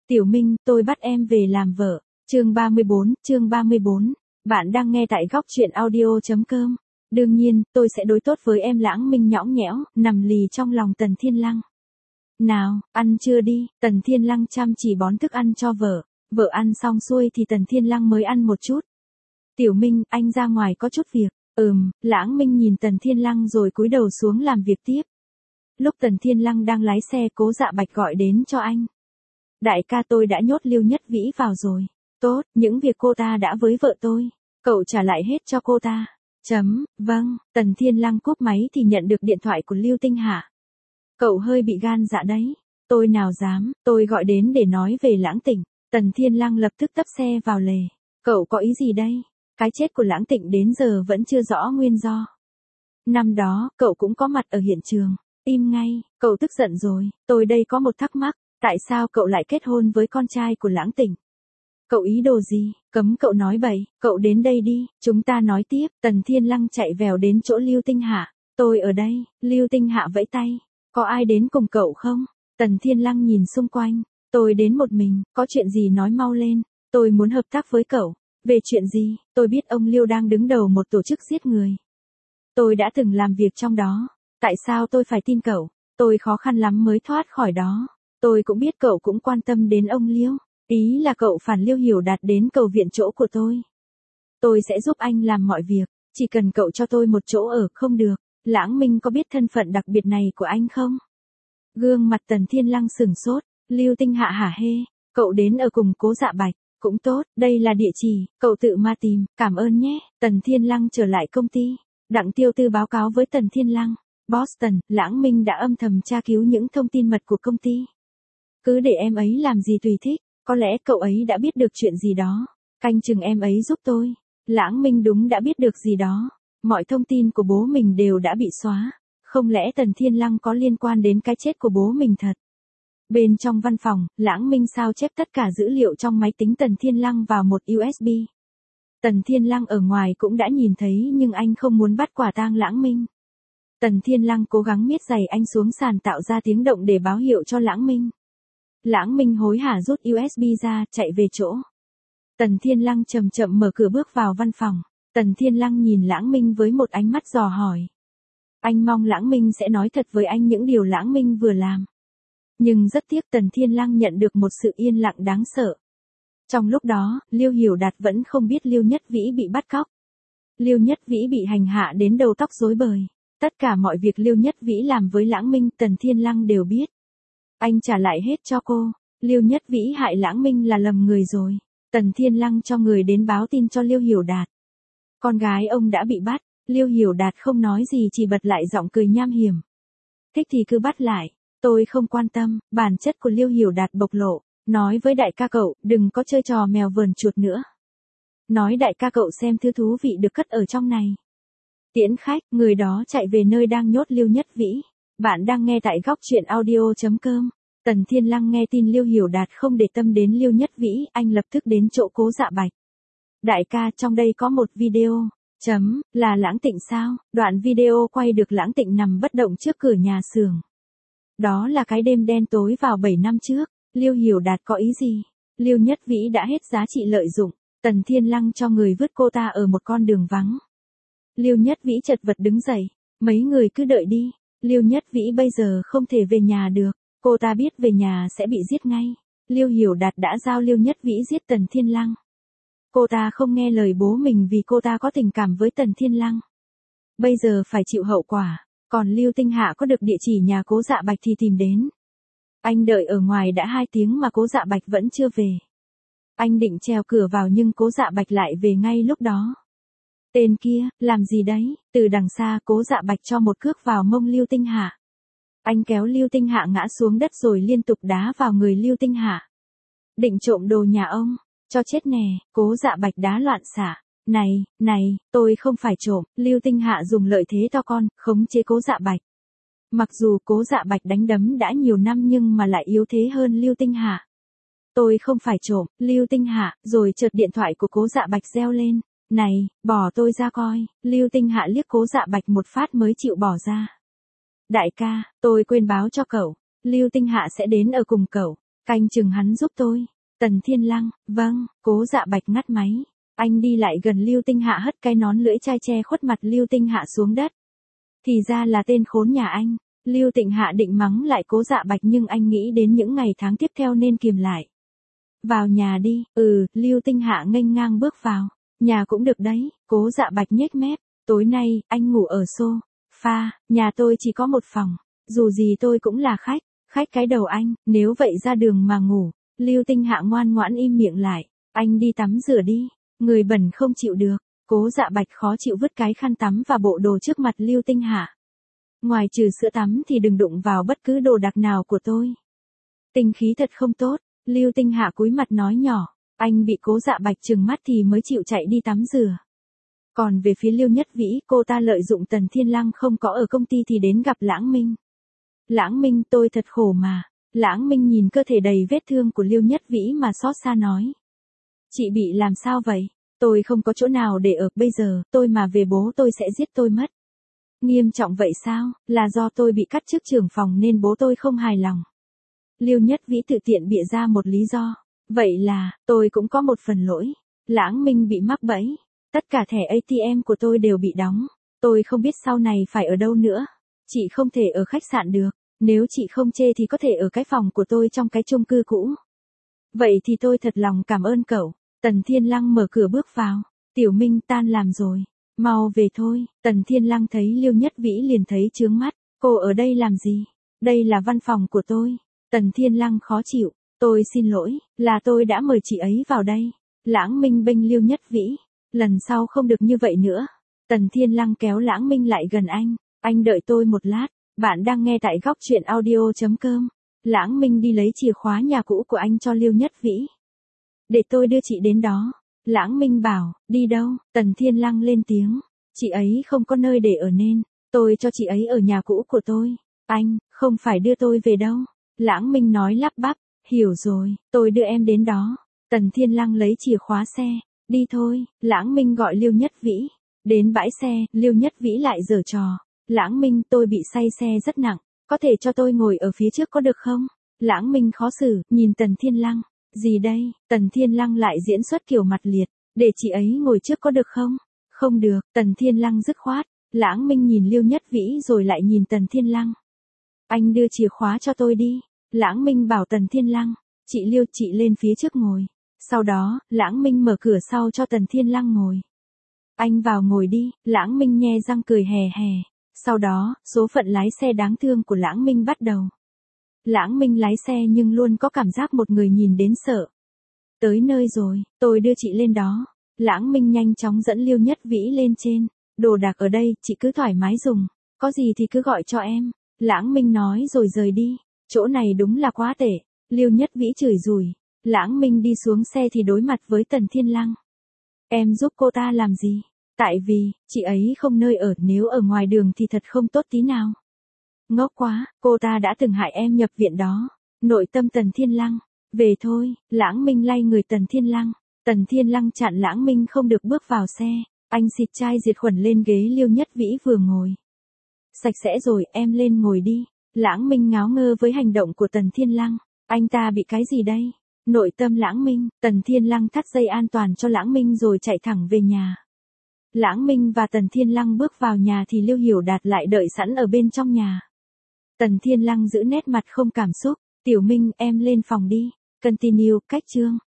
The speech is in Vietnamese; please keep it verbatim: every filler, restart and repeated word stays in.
Tiểu Minh, tôi bắt em về làm vợ. Chương ba mươi bốn, chương ba mươi bốn. Bạn đang nghe tại góc truyện audio chấm com. Đương nhiên, tôi sẽ đối tốt với em. Lãng Minh nhõng nhẽo, nằm lì trong lòng Tần Thiên Lăng. Nào, ăn chưa đi. Tần Thiên Lăng chăm chỉ bón thức ăn cho vợ. Vợ ăn xong xuôi thì Tần Thiên Lăng mới ăn một chút. Tiểu Minh, anh ra ngoài có chút việc. Ừm, Lãng Minh nhìn Tần Thiên Lăng rồi cúi đầu xuống làm việc tiếp. Lúc Tần Thiên Lăng đang lái xe, Cố Dạ Bạch gọi đến cho anh. Đại ca, tôi đã nhốt Lưu Nhất Vĩ vào rồi. Tốt, những việc cô ta đã với vợ tôi, cậu trả lại hết cho cô ta. Chấm, vâng. Tần Thiên Lăng cúp máy thì nhận được điện thoại của Lưu Tinh Hạ. Cậu hơi bị gan dạ đấy. Tôi nào dám, tôi gọi đến để nói về Lãng Tịnh. Tần Thiên Lăng lập tức tấp xe vào lề. Cậu có ý gì đây? Cái chết của Lãng Tịnh đến giờ vẫn chưa rõ nguyên do. Năm đó, cậu cũng có mặt ở hiện trường. Im ngay, cậu tức giận rồi. Tôi đây có một thắc mắc. Tại sao cậu lại kết hôn với con trai của Lãng Tịnh? Cậu ý đồ gì? Cấm cậu nói bậy. Cậu đến đây đi, chúng ta nói tiếp. Tần Thiên Lăng chạy vèo đến chỗ Lưu Tinh Hạ. Tôi ở đây. Lưu Tinh Hạ vẫy tay. Có ai đến cùng cậu không? Tần Thiên Lăng nhìn xung quanh. Tôi đến một mình. Có chuyện gì nói mau lên. Tôi muốn hợp tác với cậu. Về chuyện gì? Tôi biết ông Lưu đang đứng đầu một tổ chức giết người. Tôi đã từng làm việc trong đó. Tại sao tôi phải tin cậu? Tôi khó khăn lắm mới thoát khỏi đó. Tôi cũng biết cậu cũng quan tâm đến ông Liêu. Ý là cậu phản Liêu Hiểu Đạt đến cầu viện chỗ của tôi. Tôi sẽ giúp anh làm mọi việc. Chỉ cần cậu cho tôi một chỗ ở. Không được. Lãng Minh có biết thân phận đặc biệt này của anh không? Gương mặt Tần Thiên Lăng sửng sốt. Lưu Tinh Hạ hả hê. Cậu đến ở cùng Cố Dạ Bạch. Cũng tốt. Đây là địa chỉ. Cậu tự ma tìm. Cảm ơn nhé. Tần Thiên Lăng trở lại công ty. Đặng Tiêu Tư báo cáo với Tần Thiên Lăng. Boston, Lãng Minh đã âm thầm tra cứu những thông tin mật của công ty. Cứ để em ấy làm gì tùy thích. Có lẽ cậu ấy đã biết được chuyện gì đó. Canh chừng em ấy giúp tôi. Lãng Minh đúng đã biết được gì đó. Mọi thông tin của bố mình đều đã bị xóa. Không lẽ Tần Thiên Lăng có liên quan đến cái chết của bố mình thật? Bên trong văn phòng, Lãng Minh sao chép tất cả dữ liệu trong máy tính Tần Thiên Lăng vào một u ét bê. Tần Thiên Lăng ở ngoài cũng đã nhìn thấy nhưng anh không muốn bắt quả tang Lãng Minh. Tần Thiên Lăng cố gắng miết giày anh xuống sàn tạo ra tiếng động để báo hiệu cho Lãng Minh. Lãng Minh hối hả rút u ét bê ra, chạy về chỗ. Tần Thiên Lăng chậm chậm mở cửa bước vào văn phòng. Tần Thiên Lăng nhìn Lãng Minh với một ánh mắt dò hỏi. Anh mong Lãng Minh sẽ nói thật với anh những điều Lãng Minh vừa làm. Nhưng rất tiếc Tần Thiên Lăng nhận được một sự yên lặng đáng sợ. Trong lúc đó, Liêu Hiểu Đạt vẫn không biết Liêu Nhất Vĩ bị bắt cóc. Liêu Nhất Vĩ bị hành hạ đến đầu tóc rối bời. Tất cả mọi việc Liêu Nhất Vĩ làm với Lãng Minh Tần Thiên Lăng đều biết. Anh trả lại hết cho cô. Liêu Nhất Vĩ hại Lãng Minh là lầm người rồi. Tần Thiên Lăng cho người đến báo tin cho Liêu Hiểu Đạt. Con gái ông đã bị bắt. Liêu Hiểu Đạt không nói gì chỉ bật lại giọng cười nham hiểm. Thích thì cứ bắt lại. Tôi không quan tâm. Bản chất của Liêu Hiểu Đạt bộc lộ. Nói với đại ca cậu, đừng có chơi trò mèo vờn chuột nữa. Nói đại ca cậu xem thứ thú vị được cất ở trong này. Tiễn khách, người đó chạy về nơi đang nhốt Liêu Nhất Vĩ. Bạn đang nghe tại góc truyện audio chấm com. Tần Thiên Lăng nghe tin Liêu Hiểu Đạt không để tâm đến Liêu Nhất Vĩ, anh lập tức đến chỗ Cố Dạ Bạch. Đại ca, trong đây có một video. Chấm, là Lãng Tịnh sao? Đoạn video quay được Lãng Tịnh nằm bất động trước cửa nhà xưởng. Đó là cái đêm đen tối vào bảy năm trước. Liêu Hiểu Đạt có ý gì? Liêu Nhất Vĩ đã hết giá trị lợi dụng. Tần Thiên Lăng cho người vứt cô ta ở một con đường vắng. Liêu Nhất Vĩ chật vật đứng dậy. Mấy người cứ đợi đi. Liêu Nhất Vĩ bây giờ không thể về nhà được. Cô ta biết về nhà sẽ bị giết ngay. Liêu Hiểu Đạt đã giao Liêu Nhất Vĩ giết Tần Thiên Lăng. Cô ta không nghe lời bố mình vì cô ta có tình cảm với Tần Thiên Lăng. Bây giờ phải chịu hậu quả. Còn Lưu Tinh Hạ có được địa chỉ nhà Cố Dạ Bạch thì tìm đến. Anh đợi ở ngoài đã hai tiếng mà Cố Dạ Bạch vẫn chưa về. Anh định trèo cửa vào nhưng Cố Dạ Bạch lại về ngay lúc đó. Tên kia, làm gì đấy? Từ đằng xa Cố Dạ Bạch cho một cước vào mông Lưu Tinh Hạ. Anh kéo Lưu Tinh Hạ ngã xuống đất rồi liên tục đá vào người Lưu Tinh Hạ. Định trộm đồ nhà ông, cho chết nè. Cố Dạ Bạch đá loạn xạ. Này, này, tôi không phải trộm. Lưu Tinh Hạ dùng lợi thế to con, khống chế Cố Dạ Bạch. Mặc dù Cố Dạ Bạch đánh đấm đã nhiều năm nhưng mà lại yếu thế hơn Lưu Tinh Hạ. Tôi không phải trộm. Lưu Tinh Hạ, rồi chợt điện thoại của Cố Dạ Bạch reo lên. Này, bỏ tôi ra coi. Lưu Tinh Hạ liếc Cố Dạ Bạch một phát mới chịu bỏ ra. Đại ca, tôi quên báo cho cậu. Lưu Tinh Hạ sẽ đến ở cùng cậu. Canh chừng hắn giúp tôi. Tần Thiên Lăng, vâng, Cố Dạ Bạch ngắt máy. Anh đi lại gần Lưu Tinh Hạ hất cái nón lưỡi chai che khuất mặt Lưu Tinh Hạ xuống đất. Thì ra là tên khốn nhà anh. Lưu Tịnh Hạ định mắng lại Cố Dạ Bạch nhưng anh nghĩ đến những ngày tháng tiếp theo nên kìm lại. Vào nhà đi, ừ, Lưu Tinh Hạ nghênh ngang bước vào. Nhà cũng được đấy, Cố Dạ Bạch nhếch mép. Tối nay, anh ngủ ở sofa, nhà tôi chỉ có một phòng. Dù gì tôi cũng là khách, khách cái đầu anh, nếu vậy ra đường mà ngủ. Lưu Tinh Hạ ngoan ngoãn im miệng lại. Anh đi tắm rửa đi, người bẩn không chịu được. Cố Dạ Bạch khó chịu vứt cái khăn tắm và bộ đồ trước mặt Lưu Tinh Hạ. Ngoài trừ sữa tắm thì đừng đụng vào bất cứ đồ đạc nào của tôi. Tinh khí thật không tốt, Lưu Tinh Hạ cúi mặt nói nhỏ. Anh bị Cố Dạ Bạch trừng mắt thì mới chịu chạy đi tắm rửa. Còn về phía Lưu Nhất Vĩ, cô ta lợi dụng Tần Thiên Lăng không có ở công ty thì đến gặp Lãng Minh. Lãng Minh, tôi thật khổ mà. Lãng Minh nhìn cơ thể đầy vết thương của Lưu Nhất Vĩ mà xót xa nói. Chị bị làm sao vậy? Tôi không có chỗ nào để ở, bây giờ, tôi mà về bố tôi sẽ giết tôi mất. Nghiêm trọng vậy sao? Là do tôi bị cắt chức trưởng phòng nên bố tôi không hài lòng. Lưu Nhất Vĩ tự tiện bịa ra một lý do. Vậy là, tôi cũng có một phần lỗi. Lãng Minh bị mắc bẫy. Tất cả thẻ a tê em của tôi đều bị đóng. Tôi không biết sau này phải ở đâu nữa. Chị không thể ở khách sạn được. Nếu chị không chê thì có thể ở cái phòng của tôi trong cái chung cư cũ. Vậy thì tôi thật lòng cảm ơn cậu. Tần Thiên Lăng mở cửa bước vào. Tiểu Minh, tan làm rồi. Mau về thôi. Tần Thiên Lăng thấy Lưu Nhất Vĩ liền thấy chướng mắt. Cô ở đây làm gì? Đây là văn phòng của tôi. Tần Thiên Lăng khó chịu. Tôi xin lỗi, là tôi đã mời chị ấy vào đây. Lãng Minh bênh Lưu Nhất Vĩ. Lần sau không được như vậy nữa. Tần Thiên Lăng kéo Lãng Minh lại gần anh. Anh đợi tôi một lát. Bạn đang nghe tại góc truyện audio chấm com. Lãng Minh đi lấy chìa khóa nhà cũ của anh cho Lưu Nhất Vĩ. Để tôi đưa chị đến đó. Lãng Minh bảo, đi đâu? Tần Thiên Lăng lên tiếng. Chị ấy không có nơi để ở nên, tôi cho chị ấy ở nhà cũ của tôi. Anh, không phải đưa tôi về đâu. Lãng Minh nói lắp bắp, hiểu rồi, tôi đưa em đến đó. Tần Thiên Lăng lấy chìa khóa xe, đi thôi. Lãng Minh gọi Lưu Nhất Vĩ. Đến bãi xe, Lưu Nhất Vĩ lại giở trò. Lãng Minh, tôi bị say xe rất nặng, có thể cho tôi ngồi ở phía trước có được không? Lãng Minh khó xử, nhìn Tần Thiên Lăng. Gì đây? Tần Thiên Lăng lại diễn xuất kiểu mặt liệt. Để chị ấy ngồi trước có được không? Không được, Tần Thiên Lăng dứt khoát. Lãng Minh nhìn Lưu Nhất Vĩ rồi lại nhìn Tần Thiên Lăng. Anh đưa chìa khóa cho tôi đi. Lãng Minh bảo Tần Thiên Lăng. Chị Lưu, chị lên phía trước ngồi. Sau đó, Lãng Minh mở cửa sau cho Tần Thiên Lăng ngồi. Anh vào ngồi đi. Lãng Minh nhe răng cười hè hè. Sau đó, số phận lái xe đáng thương của Lãng Minh bắt đầu. Lãng Minh lái xe nhưng luôn có cảm giác một người nhìn đến sợ. Tới nơi rồi, tôi đưa chị lên đó. Lãng Minh nhanh chóng dẫn Lưu Nhất Vĩ lên trên. Đồ đạc ở đây, chị cứ thoải mái dùng. Có gì thì cứ gọi cho em. Lãng Minh nói rồi rời đi. Chỗ này đúng là quá tệ. Lưu Nhất Vĩ chửi rủi. Lãng Minh đi xuống xe thì đối mặt với Tần Thiên Lăng. Em giúp cô ta làm gì? Tại vì, chị ấy không nơi ở, nếu ở ngoài đường thì thật không tốt tí nào. Ngốc quá, cô ta đã từng hại em nhập viện đó. Nội tâm Tần Thiên Lăng. Về thôi. Lãng Minh lay người Tần Thiên Lăng. Tần Thiên Lăng chặn Lãng Minh không được bước vào xe. Anh xịt chai diệt khuẩn lên ghế Lưu Nhất Vĩ vừa ngồi. Sạch sẽ rồi, em lên ngồi đi. Lãng Minh ngáo ngơ với hành động của Tần Thiên Lăng. Anh ta bị cái gì đây? Nội tâm Lãng Minh. Tần Thiên Lăng thắt dây an toàn cho Lãng Minh rồi chạy thẳng về nhà. Lãng Minh và Tần Thiên Lăng bước vào nhà thì Lưu Hiểu Đạt lại đợi sẵn ở bên trong nhà. Tần Thiên Lăng giữ nét mặt không cảm xúc. Tiểu Minh, em lên phòng đi. Continue, cách chương.